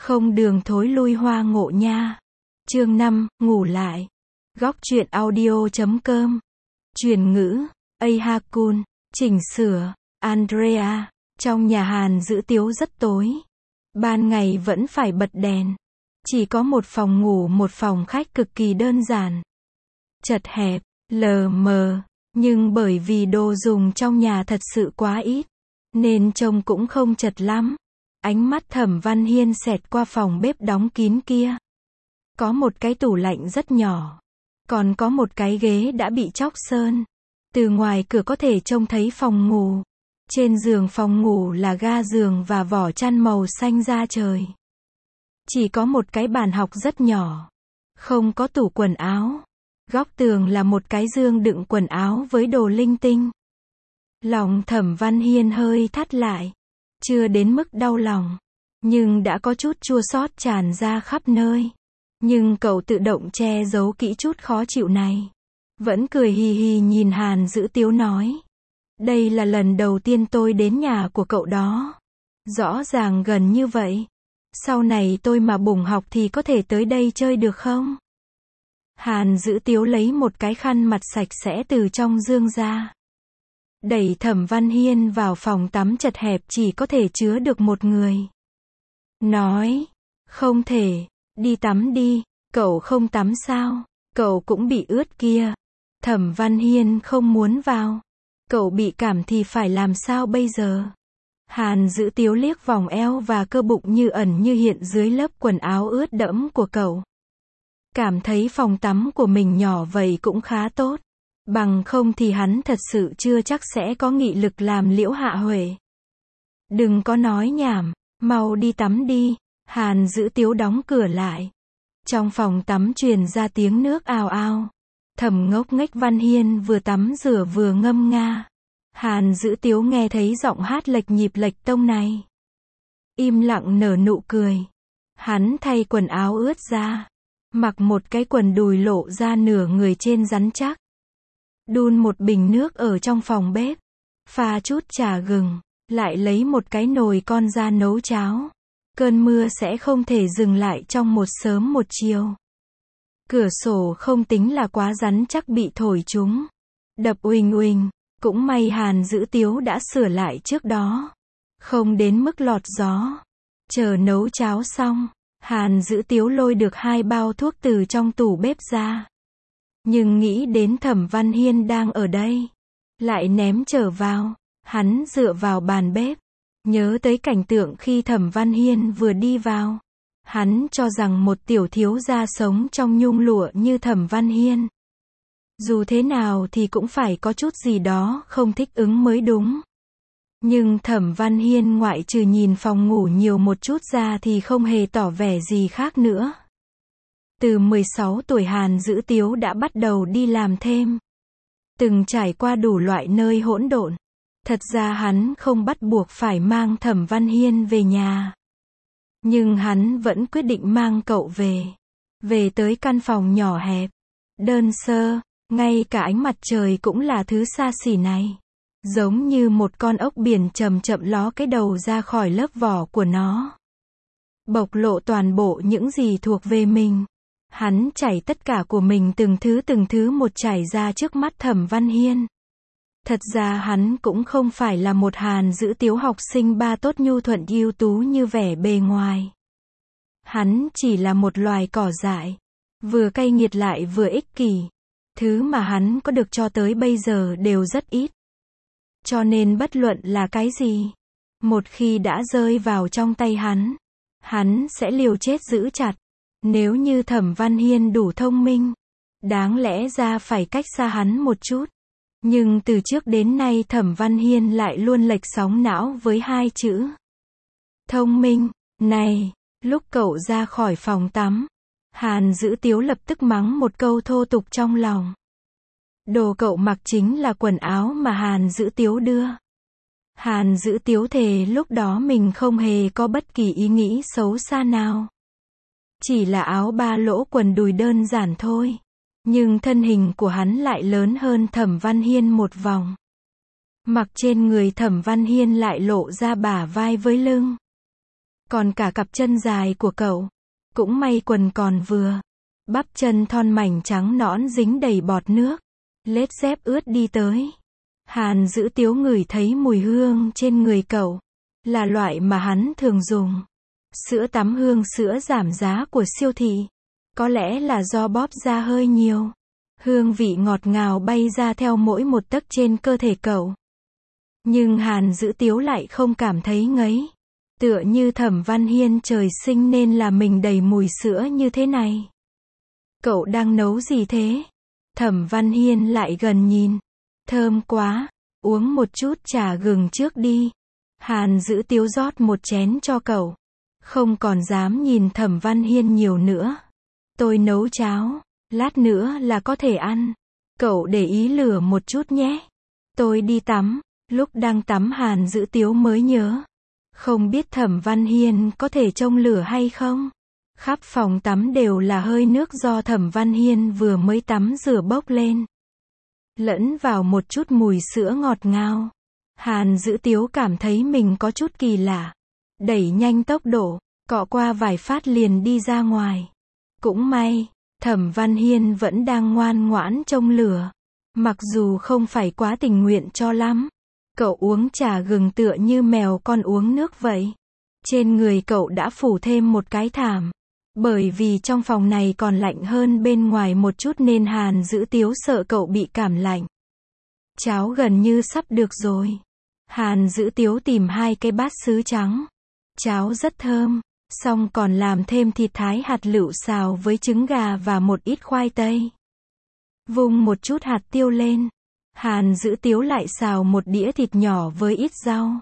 Không đường thối lui hoa ngộ nha. Chương 5, ngủ lại. Góc truyện audio.com. Chuyển ngữ, Ahakun, chỉnh sửa, Andrea. Trong nhà Hàn Dữ Tiếu rất tối. Ban ngày vẫn phải bật đèn. Chỉ có một phòng ngủ, một phòng khách cực kỳ đơn giản. Chật hẹp, lờ mờ, nhưng bởi vì đồ dùng trong nhà thật sự quá ít, nên trông cũng không chật lắm. Ánh mắt Thẩm Văn Hiên xẹt qua phòng bếp đóng kín kia. Có một cái tủ lạnh rất nhỏ. Còn có một cái ghế đã bị chóc sơn. Từ ngoài cửa có thể trông thấy phòng ngủ. Trên giường phòng ngủ là ga giường và vỏ chăn màu xanh da trời. Chỉ có một cái bàn học rất nhỏ. Không có tủ quần áo. Góc tường là một cái giường đựng quần áo với đồ linh tinh. Lòng Thẩm Văn Hiên hơi thắt lại. Chưa đến mức đau lòng, nhưng đã có chút chua xót tràn ra khắp nơi. Nhưng cậu tự động che giấu kỹ chút khó chịu này. Vẫn cười hì hì nhìn Hàn Dữ Tiếu nói. Đây là lần đầu tiên tôi đến nhà của cậu đó. Rõ ràng gần như vậy. Sau này tôi mà bùng học thì có thể tới đây chơi được không? Hàn Dữ Tiếu lấy một cái khăn mặt sạch sẽ từ trong giường ra. Đẩy Thẩm Văn Hiên vào phòng tắm chật hẹp chỉ có thể chứa được một người. Nói, không thể, đi tắm đi, cậu không tắm sao, cậu cũng bị ướt kia. Thẩm Văn Hiên không muốn vào. Cậu bị cảm thì phải làm sao bây giờ? Hàn Dữ Tiếu liếc vòng eo và cơ bụng như ẩn như hiện dưới lớp quần áo ướt đẫm của cậu. Cảm thấy phòng tắm của mình nhỏ vậy cũng khá tốt. Bằng không thì hắn thật sự chưa chắc sẽ có nghị lực làm Liễu Hạ Huệ. Đừng có nói nhảm, mau đi tắm đi. Hàn Dữ Tiếu đóng cửa lại. Trong phòng tắm truyền ra tiếng nước ào ào. Thẩm Ngốc Nghếch Văn Hiên vừa tắm rửa vừa ngâm nga. Hàn Dữ Tiếu nghe thấy giọng hát lệch nhịp lệch tông này. Im lặng nở nụ cười. Hắn thay quần áo ướt ra. Mặc một cái quần đùi lộ ra nửa người trên rắn chắc. Đun một bình nước ở trong phòng bếp. Pha chút trà gừng. Lại lấy một cái nồi con ra nấu cháo. Cơn mưa sẽ không thể dừng lại trong một sớm một chiều. Cửa sổ không tính là quá rắn chắc bị thổi trúng. Đập uỳnh uỳnh. Cũng may Hàn Dữ Tiếu đã sửa lại trước đó. Không đến mức lọt gió. Chờ nấu cháo xong. Hàn Dữ Tiếu lôi được 2 bao thuốc từ trong tủ bếp ra. Nhưng nghĩ đến Thẩm Văn Hiên đang ở đây. Lại ném trở vào. Hắn dựa vào bàn bếp. Nhớ tới cảnh tượng khi Thẩm Văn Hiên vừa đi vào. Hắn cho rằng một tiểu thiếu gia sống trong nhung lụa như Thẩm Văn Hiên. Dù thế nào thì cũng phải có chút gì đó không thích ứng mới đúng. Nhưng Thẩm Văn Hiên ngoại trừ nhìn phòng ngủ nhiều một chút ra thì không hề tỏ vẻ gì khác nữa. Từ 16 tuổi Hàn Dữ Tiếu đã bắt đầu đi làm thêm. Từng trải qua đủ loại nơi hỗn độn. Thật ra hắn không bắt buộc phải mang Thẩm Văn Hiên về nhà. Nhưng hắn vẫn quyết định mang cậu về. Về tới căn phòng nhỏ hẹp. Đơn sơ. Ngay cả ánh mặt trời cũng là thứ xa xỉ này. Giống như một con ốc biển chậm chậm ló cái đầu ra khỏi lớp vỏ của nó. Bộc lộ toàn bộ những gì thuộc về mình. Hắn chảy tất cả của mình từng thứ một chảy ra trước mắt Thẩm Văn Hiên. Thật ra hắn cũng không phải là một Hàn Dữ Tiếu học sinh ba tốt nhu thuận ưu tú như vẻ bề ngoài. Hắn chỉ là một loài cỏ dại. Vừa cay nghiệt lại vừa ích kỷ. Thứ mà hắn có được cho tới bây giờ đều rất ít. Cho nên bất luận là cái gì, một khi đã rơi vào trong tay hắn sẽ liều chết giữ chặt. Nếu như Thẩm Văn Hiên đủ thông minh, đáng lẽ ra phải cách xa hắn một chút. Nhưng từ trước đến nay Thẩm Văn Hiên lại luôn lệch sóng não với 2 chữ. Thông minh. Này, lúc cậu ra khỏi phòng tắm, Hàn Dữ Tiếu lập tức mắng một câu thô tục trong lòng. Đồ cậu mặc chính là quần áo mà Hàn Dữ Tiếu đưa. Hàn Dữ Tiếu thề lúc đó mình không hề có bất kỳ ý nghĩ xấu xa nào. Chỉ là áo 3 lỗ quần đùi đơn giản thôi. Nhưng thân hình của hắn lại lớn hơn Thẩm Văn Hiên một vòng. Mặc trên người Thẩm Văn Hiên lại lộ ra bả vai với lưng. Còn cả cặp chân dài của cậu. Cũng may quần còn vừa. Bắp chân thon mảnh trắng nõn dính đầy bọt nước. Lết dép ướt đi tới. Hàn Dữ Tiếu ngửi thấy mùi hương trên người cậu. Là loại mà hắn thường dùng. Sữa tắm hương sữa giảm giá của siêu thị. Có lẽ là do bóp ra hơi nhiều. Hương vị ngọt ngào bay ra theo mỗi một tấc trên cơ thể cậu. Nhưng Hàn Dữ Tiếu lại không cảm thấy ngấy. Tựa như Thẩm Văn Hiên trời sinh nên là mình đầy mùi sữa như thế này. Cậu đang nấu gì thế? Thẩm Văn Hiên lại gần nhìn. Thơm quá, uống một chút trà gừng trước đi. Hàn Dữ Tiếu rót một chén cho cậu. Không còn dám nhìn Thẩm Văn Hiên nhiều nữa. Tôi nấu cháo, lát nữa là có thể ăn. Cậu để ý lửa một chút nhé. Tôi đi tắm. Lúc đang tắm Hàn Dữ Tiếu mới nhớ. Không biết Thẩm Văn Hiên có thể trông lửa hay không? Khắp phòng tắm đều là hơi nước do Thẩm Văn Hiên vừa mới tắm rửa bốc lên. Lẫn vào một chút mùi sữa ngọt ngào. Hàn Dữ Tiếu cảm thấy mình có chút kỳ lạ. Đẩy nhanh tốc độ, cọ qua vài phát liền đi ra ngoài. Cũng may, Thẩm Văn Hiên vẫn đang ngoan ngoãn trông lửa. Mặc dù không phải quá tình nguyện cho lắm. Cậu uống trà gừng tựa như mèo con uống nước vậy. Trên người cậu đã phủ thêm một cái thảm. Bởi vì trong phòng này còn lạnh hơn bên ngoài một chút nên Hàn Dữ Tiếu sợ cậu bị cảm lạnh. Cháo gần như sắp được rồi. Hàn Dữ Tiếu tìm 2 cái bát sứ trắng. Cháo rất thơm. Xong còn làm thêm thịt thái hạt lựu xào với trứng gà và một ít khoai tây. Vung một chút hạt tiêu lên. Hàn Dữ Tiếu lại xào một đĩa thịt nhỏ với ít rau.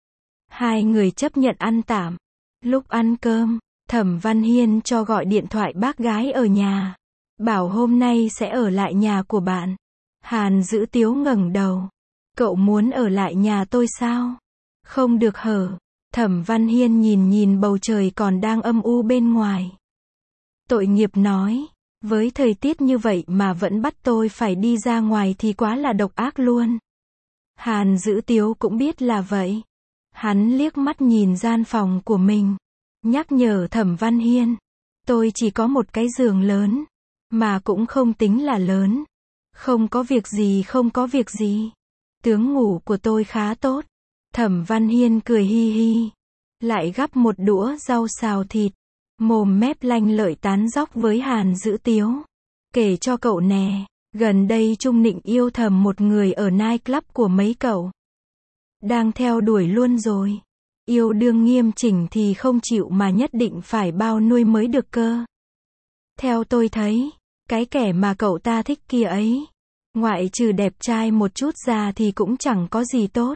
2 người chấp nhận ăn tạm. Lúc ăn cơm, Thẩm Văn Hiên cho gọi điện thoại bác gái ở nhà. Bảo hôm nay sẽ ở lại nhà của bạn. Hàn Dữ Tiếu ngẩng đầu. Cậu muốn ở lại nhà tôi sao? Không được hở. Thẩm Văn Hiên nhìn bầu trời còn đang âm u bên ngoài. Tội nghiệp nói. Với thời tiết như vậy mà vẫn bắt tôi phải đi ra ngoài thì quá là độc ác luôn. Hàn Dữ Tiếu cũng biết là vậy. Hắn liếc mắt nhìn gian phòng của mình. Nhắc nhở Thẩm Văn Hiên. Tôi chỉ có một cái giường lớn. Mà cũng không tính là lớn. Không có việc gì không có việc gì. Tướng ngủ của tôi khá tốt. Thẩm Văn Hiên cười hi hi. Lại gắp một đũa rau xào thịt. Mồm mép lanh lợi tán dóc với Hàn Dữ Tiếu. Kể cho cậu nè. Gần đây Trung Nịnh yêu thầm một người ở nightclub của mấy cậu. Đang theo đuổi luôn rồi. Yêu đương nghiêm chỉnh thì không chịu mà nhất định phải bao nuôi mới được cơ. Theo tôi thấy, cái kẻ mà cậu ta thích kia ấy, ngoại trừ đẹp trai một chút ra thì cũng chẳng có gì tốt.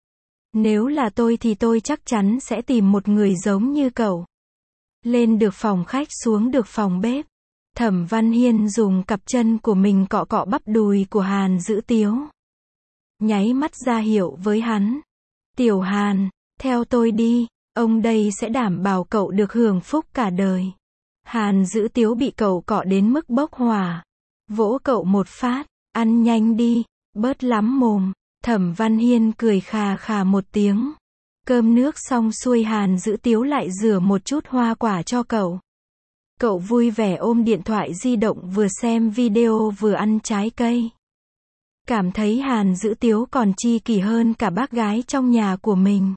Nếu là tôi thì tôi chắc chắn sẽ tìm một người giống như cậu. Lên được phòng khách xuống được phòng bếp. Thẩm Văn Hiên dùng cặp chân của mình cọ cọ bắp đùi của Hàn Dữ Tiếu. Nháy mắt ra hiệu với hắn. Tiểu Hàn, theo tôi đi, ông đây sẽ đảm bảo cậu được hưởng phúc cả đời. Hàn Dữ Tiếu bị cậu cọ đến mức bốc hỏa. Vỗ cậu một phát, ăn nhanh đi, bớt lắm mồm. Thẩm Văn Hiên cười khà khà một tiếng. Cơm nước xong xuôi Hàn Dữ Tiếu lại rửa một chút hoa quả cho cậu. Cậu vui vẻ ôm điện thoại di động vừa xem video vừa ăn trái cây. Cảm thấy Hàn Dữ Tiếu còn chi kỷ hơn cả bác gái trong nhà của mình.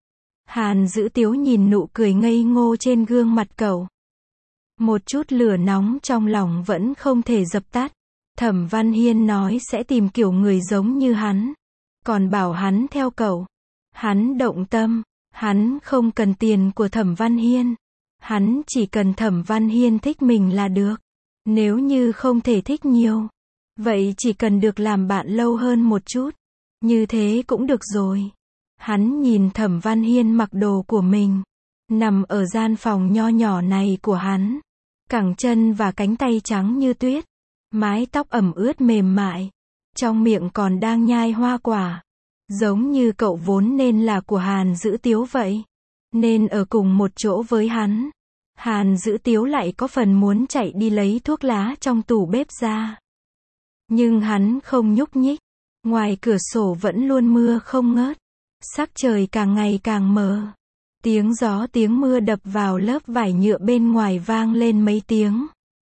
Hàn Dữ Tiếu nhìn nụ cười ngây ngô trên gương mặt cậu. Một chút lửa nóng trong lòng vẫn không thể dập tắt. Thẩm Văn Hiên nói sẽ tìm kiểu người giống như hắn. Còn bảo hắn theo cậu. Hắn động tâm. Hắn không cần tiền của Thẩm Văn Hiên. Hắn chỉ cần Thẩm Văn Hiên thích mình là được. Nếu như không thể thích nhiều. Vậy chỉ cần được làm bạn lâu hơn một chút. Như thế cũng được rồi. Hắn nhìn Thẩm Văn Hiên mặc đồ của mình. Nằm ở gian phòng nho nhỏ này của hắn. Cẳng chân và cánh tay trắng như tuyết. Mái tóc ẩm ướt mềm mại. Trong miệng còn đang nhai hoa quả. Giống như cậu vốn nên là của Hàn Dữ Tiếu vậy. Nên ở cùng một chỗ với hắn. Hàn Dữ Tiếu lại có phần muốn chạy đi lấy thuốc lá trong tủ bếp ra. Nhưng hắn không nhúc nhích. Ngoài cửa sổ vẫn luôn mưa không ngớt. Sắc trời càng ngày càng mờ. Tiếng gió tiếng mưa đập vào lớp vải nhựa bên ngoài vang lên mấy tiếng.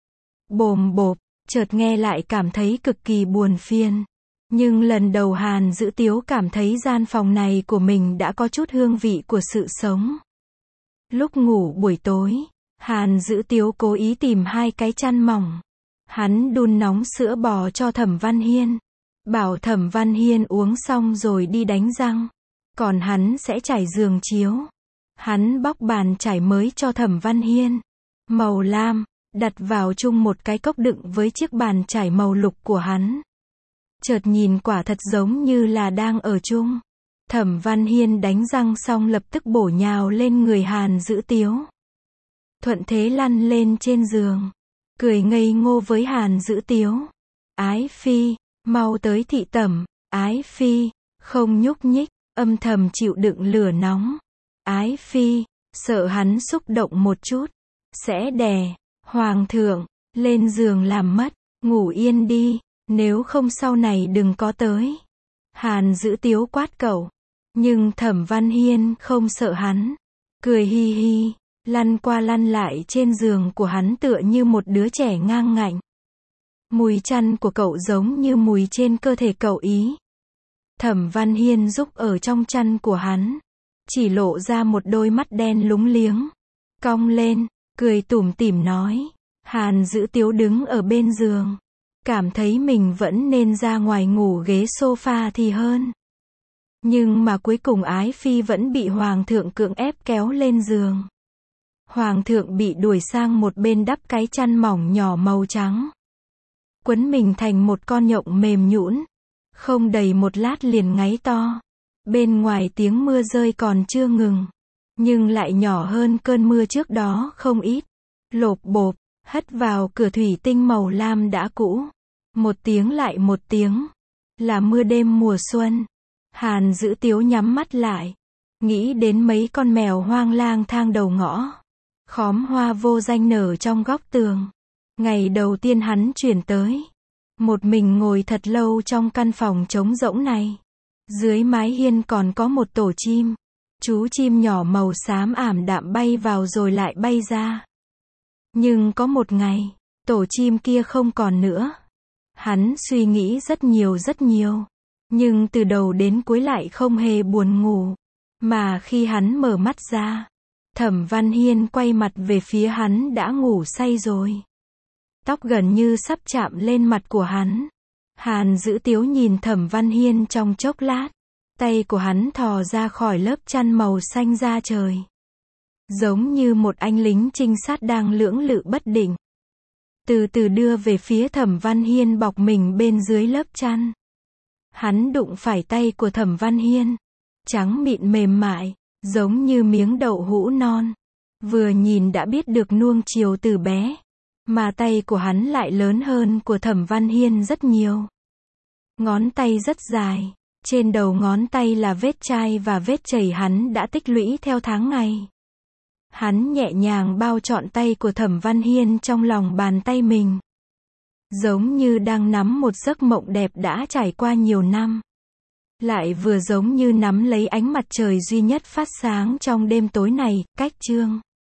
Bồm bộp, chợt nghe lại cảm thấy cực kỳ buồn phiền. Nhưng lần đầu Hàn Dữ Tiếu cảm thấy gian phòng này của mình đã có chút hương vị của sự sống. Lúc ngủ buổi tối, Hàn Dữ Tiếu cố ý tìm 2 cái chăn mỏng. Hắn đun nóng sữa bò cho Thẩm Văn Hiên. Bảo Thẩm Văn Hiên uống xong rồi đi đánh răng. Còn hắn sẽ trải giường chiếu. Hắn bóc bàn trải mới cho Thẩm Văn Hiên. Màu lam, đặt vào chung một cái cốc đựng với chiếc bàn trải màu lục của hắn. Chợt nhìn quả thật giống như là đang ở chung. Thẩm Văn Hiên đánh răng xong lập tức bổ nhào lên người Hàn Dữ Tiếu. Thuận thế lăn lên trên giường. Cười ngây ngô với Hàn Dữ Tiếu. Ái phi, mau tới thị tẩm. Ái phi, không nhúc nhích, âm thầm chịu đựng lửa nóng. Ái phi, sợ hắn xúc động một chút, sẽ đè. Hoàng thượng, lên giường làm mất, ngủ yên đi, nếu không sau này đừng có tới. Hàn Dữ Tiếu quát cậu. Nhưng Thẩm Văn Hiên không sợ hắn. Cười hi hi, lăn qua lăn lại trên giường của hắn tựa như một đứa trẻ ngang ngạnh. Mùi chăn của cậu giống như mùi trên cơ thể cậu ý. Thẩm Văn Hiên rúc ở trong chăn của hắn. Chỉ lộ ra một đôi mắt đen lúng liếng. Cong lên, cười tủm tỉm nói. Hàn Dữ Tiếu đứng ở bên giường. Cảm thấy mình vẫn nên ra ngoài ngủ ghế sofa thì hơn. Nhưng mà cuối cùng Ái Phi vẫn bị Hoàng thượng cưỡng ép kéo lên giường. Hoàng thượng bị đuổi sang một bên đắp cái chăn mỏng nhỏ màu trắng. Quấn mình thành một con nhộng mềm nhũn. Không đầy một lát liền ngáy to. Bên ngoài tiếng mưa rơi còn chưa ngừng. Nhưng lại nhỏ hơn cơn mưa trước đó không ít. Lộp bộp, hất vào cửa thủy tinh màu lam đã cũ. Một tiếng lại một tiếng. Là mưa đêm mùa xuân. Hàn Dữ Tiếu nhắm mắt lại. Nghĩ đến mấy con mèo hoang lang thang đầu ngõ. Khóm hoa vô danh nở trong góc tường. Ngày đầu tiên hắn chuyển tới. Một mình ngồi thật lâu trong căn phòng trống rỗng này. Dưới mái hiên còn có một tổ chim. Chú chim nhỏ màu xám ảm đạm bay vào rồi lại bay ra. Nhưng có một ngày, tổ chim kia không còn nữa. Hắn suy nghĩ rất nhiều. Nhưng từ đầu đến cuối lại không hề buồn ngủ. Mà khi hắn mở mắt ra, Thẩm Văn Hiên quay mặt về phía hắn đã ngủ say rồi. Tóc gần như sắp chạm lên mặt của hắn. Hàn Dữ Tiếu nhìn Thẩm Văn Hiên trong chốc lát. Tay của hắn thò ra khỏi lớp chăn màu xanh da trời. Giống như một anh lính trinh sát đang lưỡng lự bất định. Từ từ đưa về phía Thẩm Văn Hiên bọc mình bên dưới lớp chăn. Hắn đụng phải tay của Thẩm Văn Hiên. Trắng mịn mềm mại, giống như miếng đậu hũ non. Vừa nhìn đã biết được nuông chiều từ bé. Mà tay của hắn lại lớn hơn của Thẩm Văn Hiên rất nhiều. Ngón tay rất dài. Trên đầu ngón tay là vết chai và vết chảy hắn đã tích lũy theo tháng ngày. Hắn nhẹ nhàng bao trọn tay của Thẩm Văn Hiên trong lòng bàn tay mình. Giống như đang nắm một giấc mộng đẹp đã trải qua nhiều năm. Lại vừa giống như nắm lấy ánh mặt trời duy nhất phát sáng trong đêm tối này. Cách chương